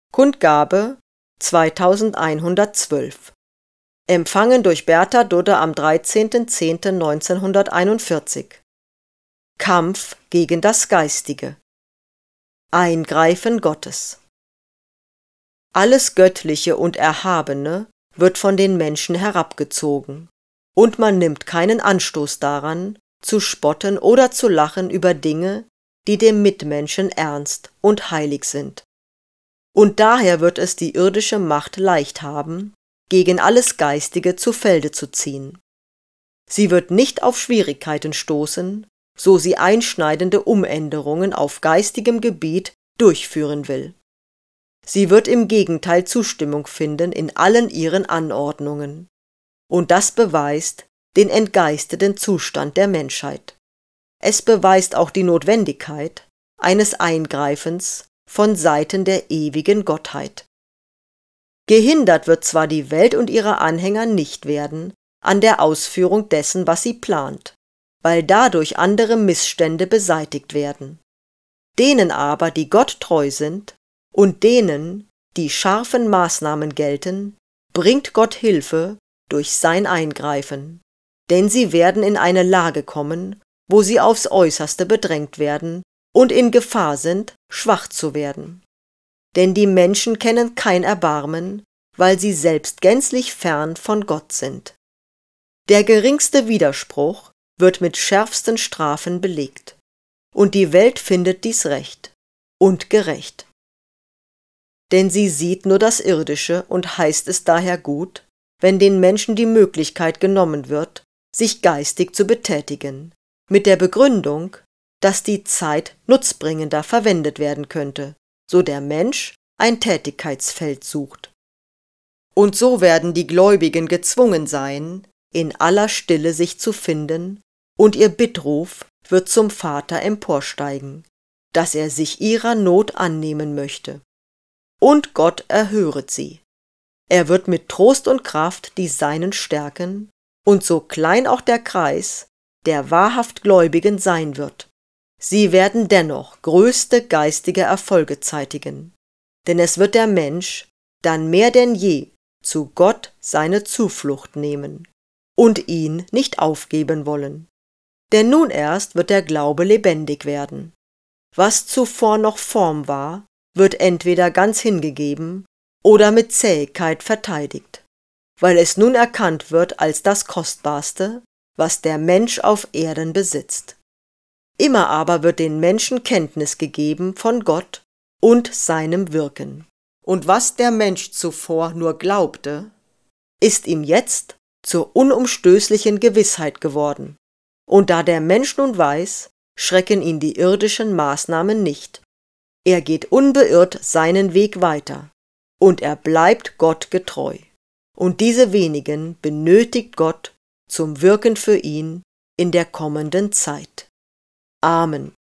Kundgabe 2112. Empfangen durch Bertha Dudde am 13.10.1941. Kampf gegen das Geistige. Eingreifen Gottes. Alles Göttliche und Erhabene wird von den Menschen herabgezogen, und man nimmt keinen Anstoß daran, zu spotten oder zu lachen über Dinge, die dem Mitmenschen ernst und heilig sind. Und daher wird es die irdische Macht leicht haben, gegen alles Geistige zu Felde zu ziehen. Sie wird nicht auf Schwierigkeiten stoßen, so sie einschneidende Umänderungen auf geistigem Gebiet durchführen will. Sie wird im Gegenteil Zustimmung finden in allen ihren Anordnungen. Und das beweist den entgeisteten Zustand der Menschheit. Es beweist auch die Notwendigkeit eines Eingreifens von Seiten der ewigen Gottheit. Gehindert wird zwar die Welt und ihre Anhänger nicht werden an der Ausführung dessen, was sie plant, weil dadurch andere Missstände beseitigt werden. Denen aber, die Gott treu sind, und denen, die scharfen Maßnahmen gelten, bringt Gott Hilfe durch sein Eingreifen, denn sie werden in eine Lage kommen, wo sie aufs Äußerste bedrängt werden und in Gefahr sind, schwach zu werden. Denn die Menschen kennen kein Erbarmen, weil sie selbst gänzlich fern von Gott sind. Der geringste Widerspruch wird mit schärfsten Strafen belegt, und die Welt findet dies recht und gerecht. Denn sie sieht nur das Irdische und heißt es daher gut, wenn den Menschen die Möglichkeit genommen wird, sich geistig zu betätigen, mit der Begründung, dass die Zeit nutzbringender verwendet werden könnte, so der Mensch ein Tätigkeitsfeld sucht. Und so werden die Gläubigen gezwungen sein, in aller Stille sich zu finden, und ihr Bittruf wird zum Vater emporsteigen, dass er sich ihrer Not annehmen möchte. Und Gott erhöret sie. Er wird mit Trost und Kraft die Seinen stärken, und so klein auch der Kreis der wahrhaft Gläubigen sein wird, sie werden dennoch größte geistige Erfolge zeitigen, denn es wird der Mensch dann mehr denn je zu Gott seine Zuflucht nehmen und ihn nicht aufgeben wollen. Denn nun erst wird der Glaube lebendig werden. Was zuvor noch Form war, wird entweder ganz hingegeben oder mit Zähigkeit verteidigt, weil es nun erkannt wird als das Kostbarste, was der Mensch auf Erden besitzt. Immer aber wird den Menschen Kenntnis gegeben von Gott und seinem Wirken. Und was der Mensch zuvor nur glaubte, ist ihm jetzt zur unumstößlichen Gewissheit geworden. Und da der Mensch nun weiß, schrecken ihn die irdischen Maßnahmen nicht. Er geht unbeirrt seinen Weg weiter, und er bleibt Gott getreu. Und diese wenigen benötigt Gott zum Wirken für ihn in der kommenden Zeit. Amen.